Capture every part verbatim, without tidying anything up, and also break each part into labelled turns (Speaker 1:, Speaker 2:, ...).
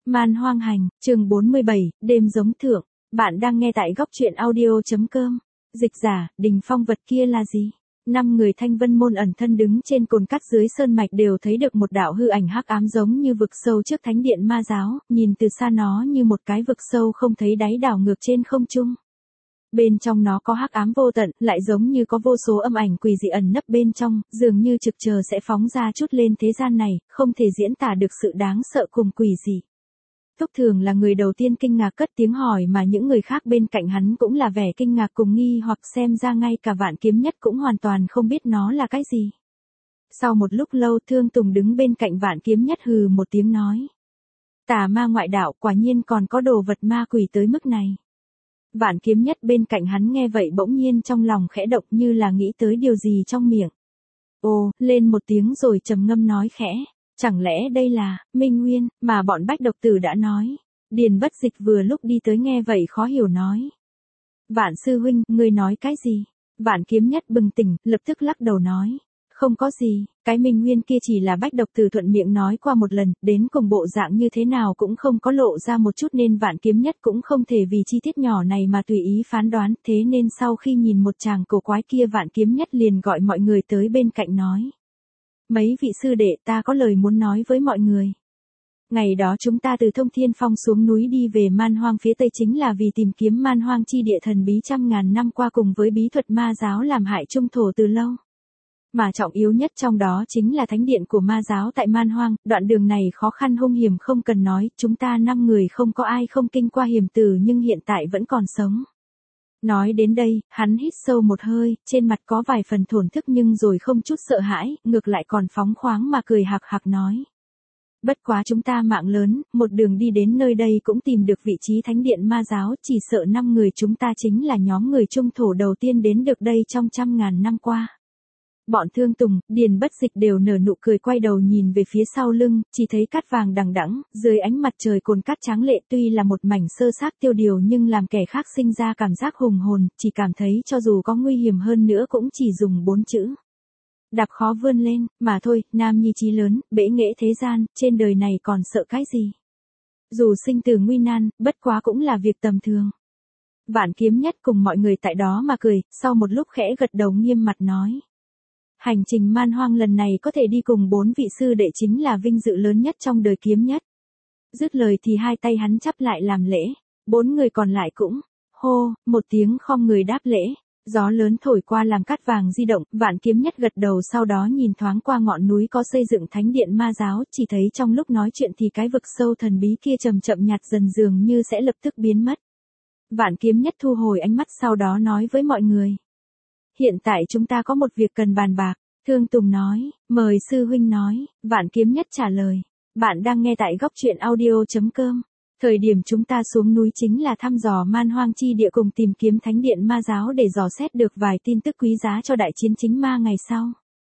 Speaker 1: Man hoang hành, chương bốn mươi bảy, đêm giống thượng. Bạn đang nghe tại góc truyện audio.com. Dịch giả, Đình Phong vật kia là gì? Năm người Thanh Vân môn ẩn thân đứng trên cồn cắt dưới sơn mạch đều thấy được một đạo hư ảnh hắc ám giống như vực sâu trước thánh điện ma giáo, nhìn từ xa nó như một cái vực sâu không thấy đáy đảo ngược trên không trung. Bên trong nó có hắc ám vô tận, lại giống như có vô số âm ảnh quỷ dị ẩn nấp bên trong, dường như trực chờ sẽ phóng ra chút lên thế gian này, không thể diễn tả được sự đáng sợ cùng quỷ dị. Thúc Thường là người đầu tiên kinh ngạc cất tiếng hỏi mà những người khác bên cạnh hắn cũng là vẻ kinh ngạc cùng nghi hoặc, xem ra ngay cả Vạn Kiếm Nhất cũng hoàn toàn không biết nó là cái gì. Sau một lúc lâu Thương Tùng đứng bên cạnh Vạn Kiếm Nhất hừ một tiếng nói. Tà ma ngoại đạo, quả nhiên còn có đồ vật ma quỷ tới mức này. Vạn Kiếm Nhất bên cạnh hắn nghe vậy bỗng nhiên trong lòng khẽ động như là nghĩ tới điều gì trong miệng. Ồ, lên một tiếng rồi trầm ngâm nói khẽ. Chẳng lẽ đây là Minh Nguyên mà bọn Bách Độc Tử đã nói? Điền Bất Dịch vừa lúc đi tới nghe vậy khó hiểu nói. Vạn sư huynh, ngươi nói cái gì? Vạn Kiếm Nhất bừng tỉnh, lập tức lắc đầu nói. Không có gì, cái Minh Nguyên kia chỉ là Bách Độc Tử thuận miệng nói qua một lần, đến cùng bộ dạng như thế nào cũng không có lộ ra một chút nên Vạn Kiếm Nhất cũng không thể vì chi tiết nhỏ này mà tùy ý phán đoán, thế nên sau khi nhìn một chàng cổ quái kia Vạn Kiếm Nhất liền gọi mọi người tới bên cạnh nói. Mấy vị sư đệ, ta có lời muốn nói với mọi người. Ngày đó chúng ta từ Thông Thiên Phong xuống núi đi về man hoang phía tây chính là vì tìm kiếm man hoang chi địa thần bí trăm ngàn năm qua cùng với bí thuật ma giáo làm hại trung thổ từ lâu. Mà trọng yếu nhất trong đó chính là thánh điện của ma giáo tại man hoang, đoạn đường này khó khăn hung hiểm không cần nói, chúng ta năm người không có ai không kinh qua hiểm tử nhưng hiện tại vẫn còn sống. Nói đến đây, hắn hít sâu một hơi, trên mặt có vài phần thổn thức nhưng rồi không chút sợ hãi, ngược lại còn phóng khoáng mà cười hạc hạc nói. Bất quá chúng ta mạng lớn, một đường đi đến nơi đây cũng tìm được vị trí thánh điện ma giáo, chỉ sợ năm người chúng ta chính là nhóm người trung thổ đầu tiên đến được đây trong trăm ngàn năm qua. Bọn Thương Tùng, Điền Bất Dịch đều nở nụ cười quay đầu nhìn về phía sau lưng, chỉ thấy cát vàng đằng đẵng, dưới ánh mặt trời cồn cát tráng lệ tuy là một mảnh sơ xác tiêu điều nhưng làm kẻ khác sinh ra cảm giác hùng hồn, chỉ cảm thấy cho dù có nguy hiểm hơn nữa cũng chỉ dùng bốn chữ. Đạp khó vươn lên, mà thôi, nam nhi chí lớn, bể nghệ thế gian, trên đời này còn sợ cái gì. Dù sinh tử nguy nan, bất quá cũng là việc tầm thường. Vạn Kiếm Nhất cùng mọi người tại đó mà cười, sau một lúc khẽ gật đầu nghiêm mặt nói. Hành trình man hoang lần này có thể đi cùng bốn vị sư đệ chính là vinh dự lớn nhất trong đời Kiếm Nhất. Dứt lời thì hai tay hắn chắp lại làm lễ, bốn người còn lại cũng, hô, một tiếng khom người đáp lễ, gió lớn thổi qua làm cát vàng di động, Vạn Kiếm Nhất gật đầu sau đó nhìn thoáng qua ngọn núi có xây dựng thánh điện ma giáo, chỉ thấy trong lúc nói chuyện thì cái vực sâu thần bí kia chậm chậm nhạt dần dường như sẽ lập tức biến mất. Vạn Kiếm Nhất thu hồi ánh mắt sau đó nói với mọi người. Hiện tại chúng ta có một việc cần bàn bạc, Thương Tùng nói, mời sư huynh nói, Vạn Kiếm Nhất trả lời, bạn đang nghe tại góc truyện audio.com, thời điểm chúng ta xuống núi chính là thăm dò man hoang chi địa cùng tìm kiếm thánh điện ma giáo để dò xét được vài tin tức quý giá cho đại chiến chính ma ngày sau.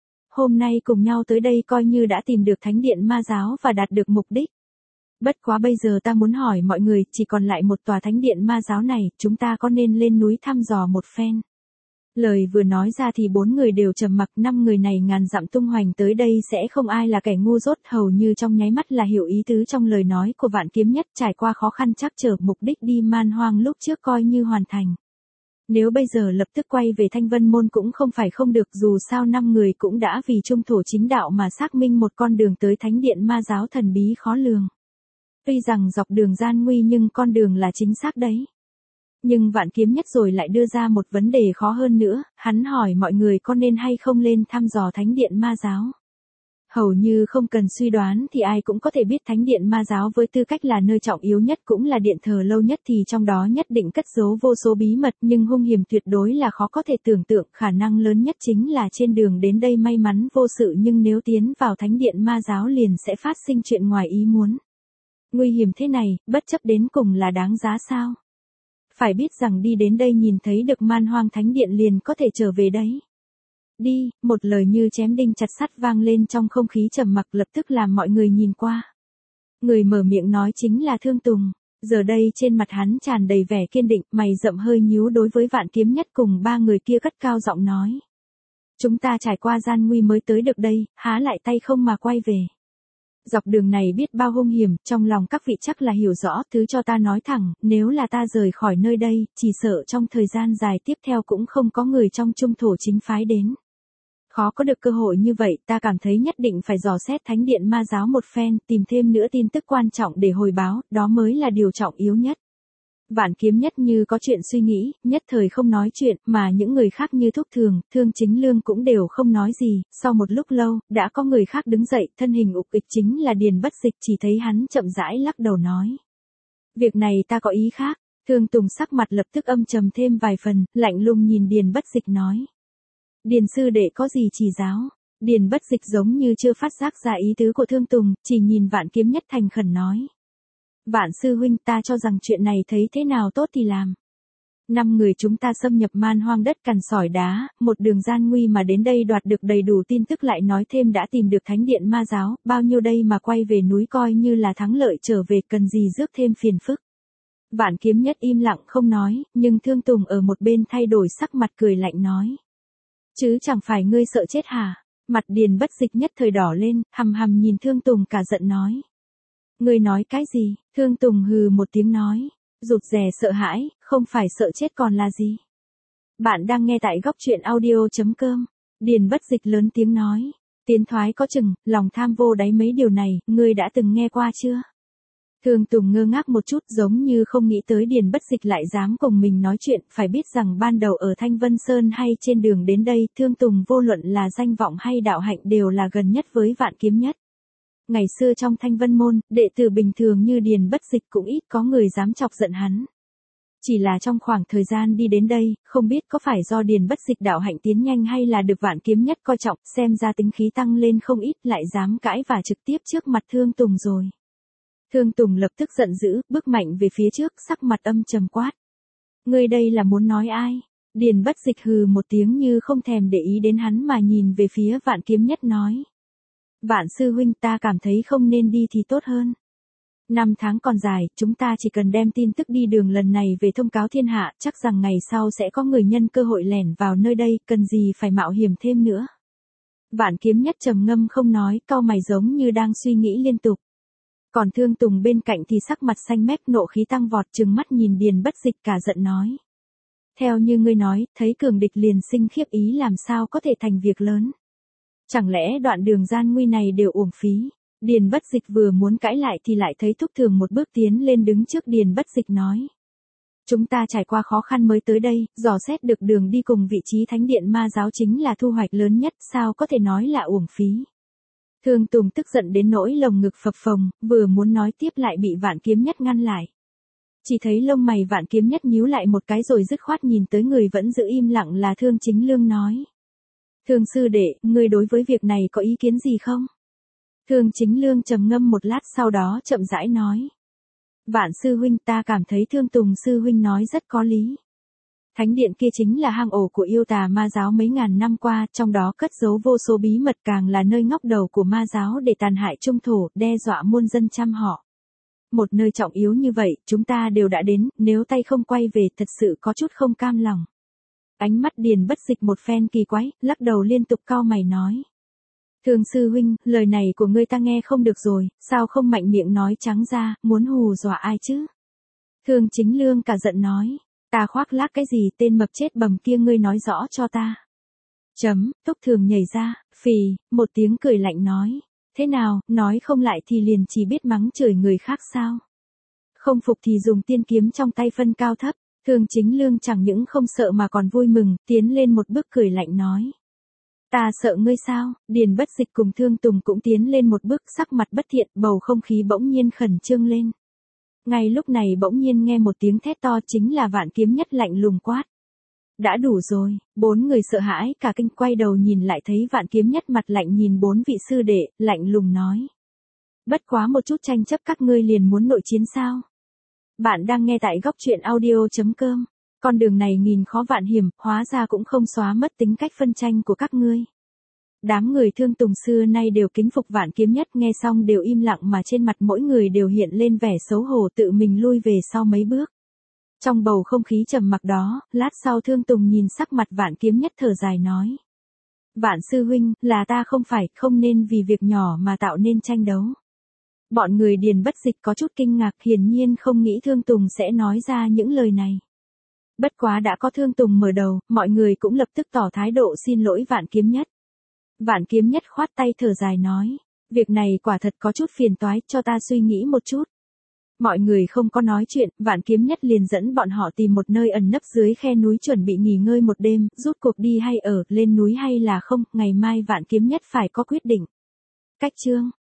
Speaker 1: Hôm nay cùng nhau tới đây coi như đã tìm được thánh điện ma giáo và đạt được mục đích. Bất quá bây giờ ta muốn hỏi mọi người, chỉ còn lại một tòa thánh điện ma giáo này, chúng ta có nên lên núi thăm dò một phen? Lời vừa nói ra thì bốn người đều trầm mặc, năm người này ngàn dặm tung hoành tới đây sẽ không ai là kẻ ngu dốt, hầu như trong nháy mắt là hiểu ý tứ trong lời nói của Vạn Kiếm Nhất, trải qua khó khăn trắc trở mục đích đi man hoang lúc trước coi như hoàn thành. Nếu bây giờ lập tức quay về Thanh Vân môn cũng không phải không được, dù sao năm người cũng đã vì trung thổ chính đạo mà xác minh một con đường tới thánh điện ma giáo thần bí khó lường. Tuy rằng dọc đường gian nguy nhưng con đường là chính xác đấy. Nhưng Vạn Kiếm Nhất rồi lại đưa ra một vấn đề khó hơn nữa, hắn hỏi mọi người có nên hay không lên thăm dò thánh điện ma giáo. Hầu như không cần suy đoán thì ai cũng có thể biết thánh điện ma giáo với tư cách là nơi trọng yếu nhất cũng là điện thờ lâu nhất thì trong đó nhất định cất giấu vô số bí mật nhưng hung hiểm tuyệt đối là khó có thể tưởng tượng, khả năng lớn nhất chính là trên đường đến đây may mắn vô sự nhưng nếu tiến vào thánh điện ma giáo liền sẽ phát sinh chuyện ngoài ý muốn. Nguy hiểm thế này, bất chấp đến cùng là đáng giá sao? Phải biết rằng đi đến đây nhìn thấy được man hoang thánh điện liền có thể trở về đấy. Đi, một lời như chém đinh chặt sắt vang lên trong không khí trầm mặc lập tức làm mọi người nhìn qua. Người mở miệng nói chính là Thương Tùng, giờ đây trên mặt hắn tràn đầy vẻ kiên định, mày rậm hơi nhíu đối với Vạn Kiếm Nhất cùng ba người kia cất cao giọng nói. Chúng ta trải qua gian nguy mới tới được đây, há lại tay không mà quay về. Dọc đường này biết bao hung hiểm, trong lòng các vị chắc là hiểu rõ, thứ cho ta nói thẳng, nếu là ta rời khỏi nơi đây, chỉ sợ trong thời gian dài tiếp theo cũng không có người trong trung thổ chính phái đến. Khó có được cơ hội như vậy, ta cảm thấy nhất định phải dò xét thánh điện ma giáo một phen, tìm thêm nữa tin tức quan trọng để hồi báo, đó mới là điều trọng yếu nhất. Vạn Kiếm Nhất như có chuyện suy nghĩ, nhất thời không nói chuyện, mà những người khác như Thúc Thường, Thương Chính Lương cũng đều không nói gì, sau một lúc lâu, đã có người khác đứng dậy, thân hình ục ịch chính là Điền Bất Dịch, chỉ thấy hắn chậm rãi lắc đầu nói. Việc này ta có ý khác, Thương Tùng sắc mặt lập tức âm trầm thêm vài phần, lạnh lùng nhìn Điền Bất Dịch nói. Điền sư đệ có gì chỉ giáo? Điền Bất Dịch giống như chưa phát giác ra ý tứ của Thương Tùng, chỉ nhìn Vạn Kiếm Nhất thành khẩn nói. Vạn sư huynh, ta cho rằng chuyện này thấy thế nào tốt thì làm. Năm người chúng ta xâm nhập man hoang đất cằn sỏi đá, một đường gian nguy mà đến đây đoạt được đầy đủ tin tức, lại nói thêm đã tìm được thánh điện ma giáo, bao nhiêu đây mà quay về núi coi như là thắng lợi trở về, cần gì rước thêm phiền phức. Vạn Kiếm Nhất im lặng không nói, nhưng Thương Tùng ở một bên thay đổi sắc mặt cười lạnh nói. Chứ chẳng phải ngươi sợ chết hả? Mặt Điền Bất Dịch nhất thời đỏ lên, hầm hầm nhìn Thương Tùng cả giận nói. Ngươi nói cái gì? Thương Tùng hừ một tiếng nói. Rụt rè sợ hãi, không phải sợ chết còn là gì? Bạn đang nghe tại góc truyện audio.com. Điền Bất Dịch lớn tiếng nói. Tiến thoái có chừng, lòng tham vô đáy, mấy điều này, ngươi đã từng nghe qua chưa? Thương Tùng ngơ ngác một chút, giống như không nghĩ tới Điền Bất Dịch lại dám cùng mình nói chuyện, phải biết rằng ban đầu ở Thanh Vân Sơn hay trên đường đến đây, Thương Tùng vô luận là danh vọng hay đạo hạnh đều là gần nhất với Vạn Kiếm Nhất. Ngày xưa trong Thanh Vân môn, đệ tử bình thường như Điền Bất Dịch cũng ít có người dám chọc giận hắn. Chỉ là trong khoảng thời gian đi đến đây, không biết có phải do Điền Bất Dịch đạo hạnh tiến nhanh hay là được Vạn Kiếm Nhất coi trọng, xem ra tính khí tăng lên không ít, lại dám cãi và trực tiếp trước mặt Thương Tùng rồi. Thương Tùng lập tức giận dữ, bước mạnh về phía trước, sắc mặt âm trầm quát. Ngươi đây là muốn nói ai? Điền Bất Dịch hừ một tiếng như không thèm để ý đến hắn mà nhìn về phía Vạn Kiếm Nhất nói. Vạn sư huynh, ta cảm thấy không nên đi thì tốt hơn. Năm tháng còn dài, chúng ta chỉ cần đem tin tức đi đường lần này về thông cáo thiên hạ, chắc rằng ngày sau sẽ có người nhân cơ hội lẻn vào nơi đây, cần gì phải mạo hiểm thêm nữa. Vạn Kiếm Nhất trầm ngâm không nói, cau mày giống như đang suy nghĩ liên tục. Còn Thương Tùng bên cạnh thì sắc mặt xanh mét, nộ khí tăng vọt, trừng mắt nhìn Điền Bất Dịch cả giận nói. Theo như ngươi nói, thấy cường địch liền sinh khiếp ý, làm sao có thể thành việc lớn. Chẳng lẽ đoạn đường gian nguy này đều uổng phí? Điền Bất Dịch vừa muốn cãi lại thì lại thấy Thúc Thường một bước tiến lên đứng trước Điền Bất Dịch nói. Chúng ta trải qua khó khăn mới tới đây, dò xét được đường đi cùng vị trí thánh điện ma giáo chính là thu hoạch lớn nhất, sao có thể nói là uổng phí. Thương Tùng tức giận đến nỗi lồng ngực phập phồng, vừa muốn nói tiếp lại bị Vạn Kiếm Nhất ngăn lại. Chỉ thấy lông mày Vạn Kiếm Nhất nhíu lại một cái rồi dứt khoát nhìn tới người vẫn giữ im lặng là Thương Chính Lương nói. Thương sư đệ, ngươi đối với việc này có ý kiến gì không? Thương Chính Lương trầm ngâm một lát sau đó chậm rãi nói. Vạn sư huynh, ta cảm thấy Thương Tùng sư huynh nói rất có lý. Thánh điện kia chính là hang ổ của yêu tà ma giáo mấy ngàn năm qua, trong đó cất giấu vô số bí mật, càng là nơi ngóc đầu của ma giáo để tàn hại trung thổ, đe dọa muôn dân trăm họ. Một nơi trọng yếu như vậy, chúng ta đều đã đến, nếu tay không quay về thật sự có chút không cam lòng. Ánh mắt Điền Bất Dịch một phen kỳ quái, lắc đầu liên tục cau mày nói. Thương sư huynh, lời này của ngươi ta nghe không được rồi, sao không mạnh miệng nói trắng ra, muốn hù dọa ai chứ? Thương Chính Lương cả giận nói. Ta khoác lác cái gì, tên mập chết bầm kia, ngươi nói rõ cho ta. Chấm, Thúc Thường nhảy ra, phì, một tiếng cười lạnh nói. Thế nào, nói không lại thì liền chỉ biết mắng chửi người khác sao? Không phục thì dùng tiên kiếm trong tay phân cao thấp. Thương Chính Lương chẳng những không sợ mà còn vui mừng, tiến lên một bước cười lạnh nói. Ta sợ ngươi sao? Điền Bất Dịch cùng Thương Tùng cũng tiến lên một bước, sắc mặt bất thiện, bầu không khí bỗng nhiên khẩn trương lên. Ngay lúc này bỗng nhiên nghe một tiếng thét to, chính là Vạn Kiếm Nhất lạnh lùng quát. Đã đủ rồi, bốn người sợ hãi cả kinh quay đầu nhìn lại thấy Vạn Kiếm Nhất mặt lạnh nhìn bốn vị sư đệ, lạnh lùng nói. Bất quá một chút tranh chấp các ngươi liền muốn nội chiến sao? Bạn đang nghe tại góc truyện audio.com. Con đường này nghìn khó vạn hiểm, hóa ra cũng không xóa mất tính cách phân tranh của các ngươi. Đám người Thương Tùng xưa nay đều kính phục Vạn Kiếm Nhất, nghe xong đều im lặng mà trên mặt mỗi người đều hiện lên vẻ xấu hổ, tự mình lui về sau mấy bước. Trong bầu không khí trầm mặc đó, lát sau Thương Tùng nhìn sắc mặt Vạn Kiếm Nhất thở dài nói. Vạn sư huynh, là ta không phải, không nên vì việc nhỏ mà tạo nên tranh đấu. Bọn người Điền Bất Dịch có chút kinh ngạc, hiển nhiên không nghĩ Thương Tùng sẽ nói ra những lời này. Bất quá đã có Thương Tùng mở đầu, mọi người cũng lập tức tỏ thái độ xin lỗi Vạn Kiếm Nhất. Vạn Kiếm Nhất khoát tay thở dài nói, việc này quả thật có chút phiền toái, cho ta suy nghĩ một chút. Mọi người không có nói chuyện, Vạn Kiếm Nhất liền dẫn bọn họ tìm một nơi ẩn nấp dưới khe núi chuẩn bị nghỉ ngơi một đêm, rút cuộc đi hay ở, lên núi hay là không, ngày mai Vạn Kiếm Nhất phải có quyết định. Cách chương